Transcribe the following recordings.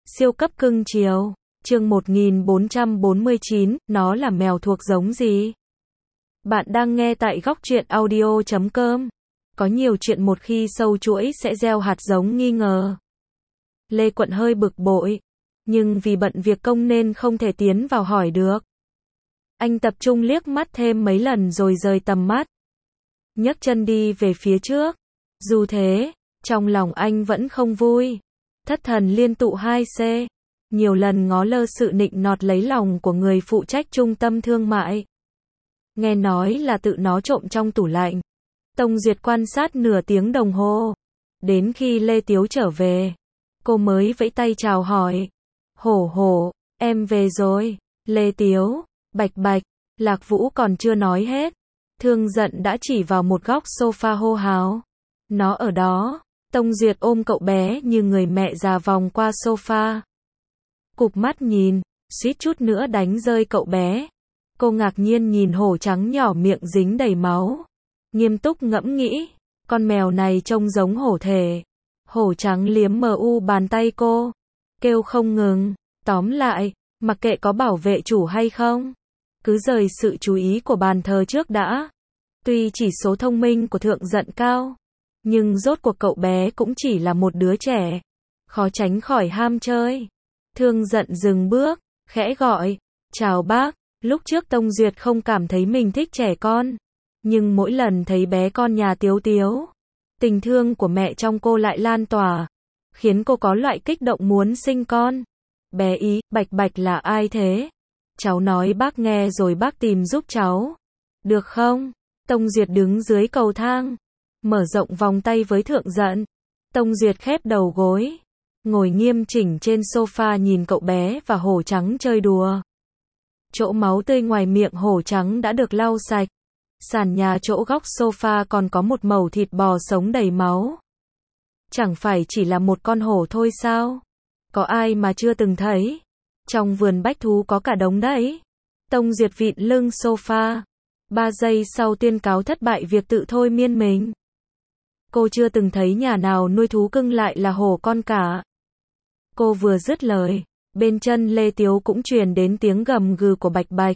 Siêu cấp cưng chiều. Chương 1449, nó là mèo thuộc giống gì? Bạn đang nghe tại góc truyện audio.com. Có nhiều chuyện một khi sâu chuỗi sẽ gieo hạt giống nghi ngờ. Lê Quận hơi bực bội, nhưng vì bận việc công nên không thể tiến vào hỏi được. Anh tập trung liếc mắt thêm mấy lần rồi rời tầm mắt. Nhấc chân đi về phía trước. Dù thế, trong lòng anh vẫn không vui. Thất thần liên tụ 2C. Nhiều lần ngó lơ sự nịnh nọt lấy lòng của người phụ trách trung tâm thương mại. Nghe nói là tự nó trộm trong tủ lạnh. Tông Duyệt quan sát nửa tiếng đồng hồ. Đến khi Lê Tiếu trở về, cô mới vẫy tay chào hỏi. Hổ hổ, em về rồi. Lê Tiếu, Bạch Bạch, Lạc Vũ còn chưa nói hết. Thương Giận đã chỉ vào một góc sofa hô hào. Nó ở đó. Tông Duyệt ôm cậu bé như người mẹ già vòng qua sofa. Cụp mắt nhìn, suýt chút nữa đánh rơi cậu bé. Cô ngạc nhiên nhìn hổ trắng nhỏ miệng dính đầy máu. Nghiêm túc ngẫm nghĩ, con mèo này trông giống hổ thể. Hổ trắng liếm bàn tay cô, kêu không ngừng. Tóm lại, mặc kệ có bảo vệ chủ hay không, cứ rời sự chú ý của bàn thờ trước đã. Tuy chỉ số thông minh của Thượng Giận cao, nhưng rốt cuộc cậu bé cũng chỉ là một đứa trẻ, khó tránh khỏi ham chơi. Thương Giận dừng bước, khẽ gọi, chào bác. Lúc trước Tông Duyệt không cảm thấy mình thích trẻ con, nhưng mỗi lần thấy bé con nhà Tiếu Tiếu, tình thương của mẹ trong cô lại lan tỏa, khiến cô có loại kích động muốn sinh con. Bé ý, Bạch Bạch là ai thế? Cháu nói bác nghe rồi bác tìm giúp cháu. Được không? Tông Duyệt đứng dưới cầu thang, mở rộng vòng tay với Thượng Giận. Tông Duyệt khép đầu gối, ngồi nghiêm chỉnh trên sofa nhìn cậu bé và hổ trắng chơi đùa. Chỗ máu tươi ngoài miệng hổ trắng đã được lau sạch. Sàn nhà chỗ góc sofa còn có một mẩu thịt bò sống đầy máu. Chẳng phải chỉ là một con hổ thôi sao? Có ai mà chưa từng thấy? Trong vườn bách thú có cả đống đấy. Tông Duyệt vịn lưng sofa. 3 giây sau tuyên cáo thất bại việc tự thôi miên mình. Cô chưa từng thấy nhà nào nuôi thú cưng lại là hổ con cả. Cô vừa dứt lời, bên chân Lê Tiếu cũng truyền đến tiếng gầm gừ của Bạch Bạch.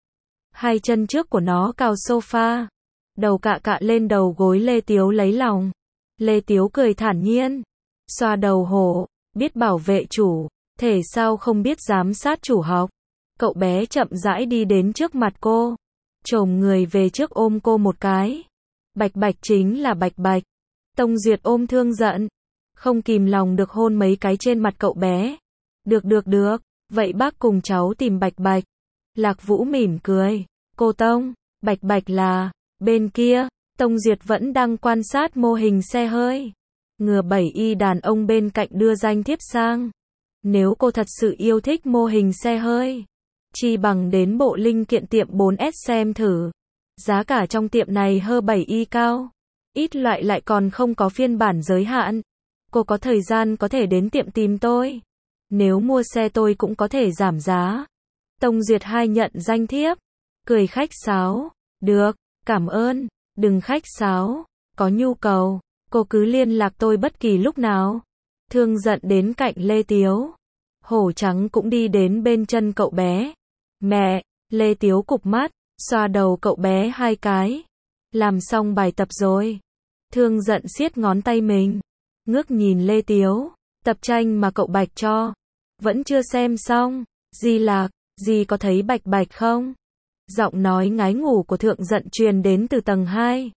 Hai chân trước của nó cào sofa, đầu cạ cạ lên đầu gối Lê Tiếu lấy lòng. Lê Tiếu cười thản nhiên, xoa đầu hổ, biết bảo vệ chủ, thể sao không biết giám sát chủ học. Cậu bé chậm rãi đi đến trước mặt cô, chồm người về trước ôm cô một cái. Bạch Bạch chính là Bạch Bạch. Tông Duyệt ôm Thương Giận, không kìm lòng được hôn mấy cái trên mặt cậu bé. Được, vậy bác cùng cháu tìm Bạch Bạch. Lạc Vũ mỉm cười, cô Tông, Bạch Bạch là, bên kia, Tông Duyệt vẫn đang quan sát mô hình xe hơi. Ngừa 7Y đàn ông bên cạnh đưa danh thiếp sang. Nếu cô thật sự yêu thích mô hình xe hơi, chi bằng đến bộ linh kiện tiệm 4S xem thử. Giá cả trong tiệm này hơn 7Y cao. Ít loại lại còn không có phiên bản giới hạn. Cô có thời gian có thể đến tiệm tìm tôi. Nếu mua xe tôi cũng có thể giảm giá. Tông Duyệt hai nhận danh thiếp, cười khách sáo. Được, cảm ơn, đừng khách sáo. Có nhu cầu, cô cứ liên lạc tôi bất kỳ lúc nào. Thương Giận đến cạnh Lê Tiếu. Hổ trắng cũng đi đến bên chân cậu bé. Mẹ, Lê Tiếu cụp mắt, xoa đầu cậu bé hai cái. Làm xong bài tập rồi. Thương Giận siết ngón tay mình, ngước nhìn Lê Tiếu. Tập tranh mà cậu Bạch cho, vẫn chưa xem xong. Di Lạc, dì có thấy Bạch Bạch không? Giọng nói ngái ngủ của Thượng Giận truyền đến từ tầng 2.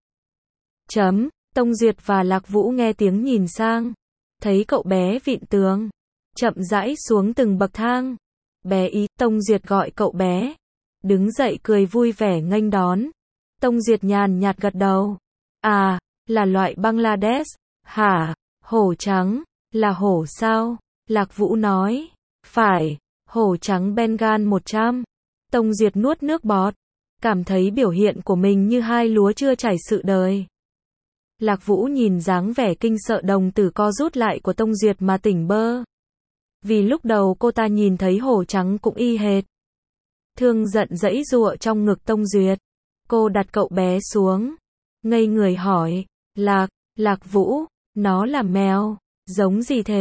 Tông Duyệt và Lạc Vũ nghe tiếng nhìn sang, thấy cậu bé vịn tường, chậm rãi xuống từng bậc thang. Bé ý, Tông Duyệt gọi cậu bé, đứng dậy cười vui vẻ nghênh đón. Tông Duyệt nhàn nhạt gật đầu. À, là loại Bangladesh, hả? Hổ trắng, là hổ sao? Lạc Vũ nói. Phải, hổ trắng Bengal 100. Tông Duyệt nuốt nước bọt, cảm thấy biểu hiện của mình như hai lúa chưa trải sự đời. Lạc Vũ nhìn dáng vẻ kinh sợ đồng tử co rút lại của Tông Duyệt mà tỉnh bơ. Vì lúc đầu cô ta nhìn thấy hổ trắng cũng y hệt. Thương Giận giãy giụa trong ngực Tông Duyệt. Cô đặt cậu bé xuống, ngây người hỏi, Lạc Vũ, nó là mèo, giống gì thế?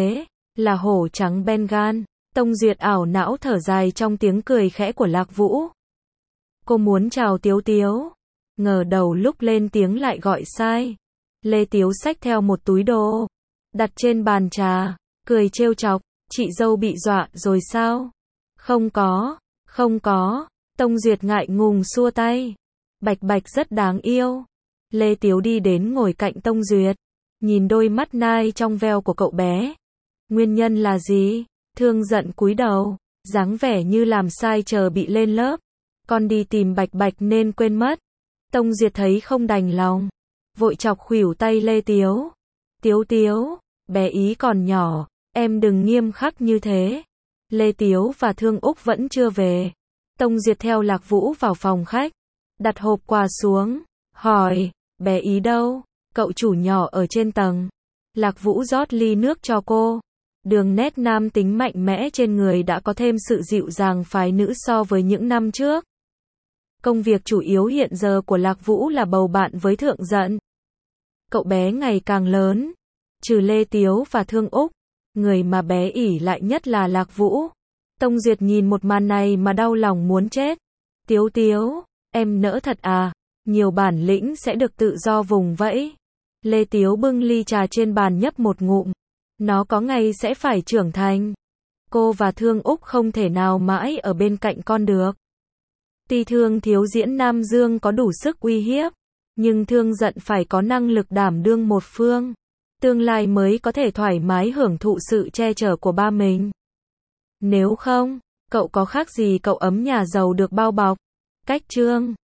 Là hổ trắng Bengal. Tông Duyệt ảo não thở dài trong tiếng cười khẽ của Lạc Vũ. Cô muốn chào Tiếu Tiếu. Ngờ đầu lúc lên tiếng lại gọi sai. Lê Tiếu xách theo một túi đồ. Đặt trên bàn trà. Cười trêu chọc. Chị dâu bị dọa rồi sao? Không có. Không có. Tông Duyệt ngại ngùng xua tay. Bạch Bạch rất đáng yêu. Lê Tiếu đi đến ngồi cạnh Tông Duyệt. Nhìn đôi mắt nai trong veo của cậu bé. Nguyên nhân là gì? Thương giận cúi đầu. Dáng vẻ như làm sai chờ bị lên lớp. Con đi tìm Bạch Bạch nên quên mất. Tông Duyệt thấy không đành lòng. Vội chọc khuỷu tay Lê Tiếu. Tiếu Tiếu, bé ý còn nhỏ. Em đừng nghiêm khắc như thế. Lê Tiếu và Thương Úc vẫn chưa về. Tông Duyệt theo Lạc Vũ vào phòng khách. Đặt hộp quà xuống. Hỏi, bé ý đâu? Cậu chủ nhỏ ở trên tầng. Lạc Vũ rót ly nước cho cô. Đường nét nam tính mạnh mẽ trên người đã có thêm sự dịu dàng phái nữ so với những năm trước. Công việc chủ yếu hiện giờ của Lạc Vũ là bầu bạn với Thượng Dận. Cậu bé ngày càng lớn. Trừ Lê Tiếu và Thương Úc, người mà bé ỷ lại nhất là Lạc Vũ. Tông Duyệt nhìn một màn này mà đau lòng muốn chết. Tiếu Tiếu, em nỡ thật à? Nhiều bản lĩnh sẽ được tự do vùng vẫy. Lê Tiếu bưng ly trà trên bàn nhấp một ngụm. Nó có ngày sẽ phải trưởng thành. Cô và Thương Úc không thể nào mãi ở bên cạnh con được. Tuy Thương thiếu diễn Nam Dương có đủ sức uy hiếp, nhưng Thương Dận phải có năng lực đảm đương một phương. Tương lai mới có thể thoải mái hưởng thụ sự che chở của ba mình. Nếu không, cậu có khác gì cậu ấm nhà giàu được bao bọc. Cách chương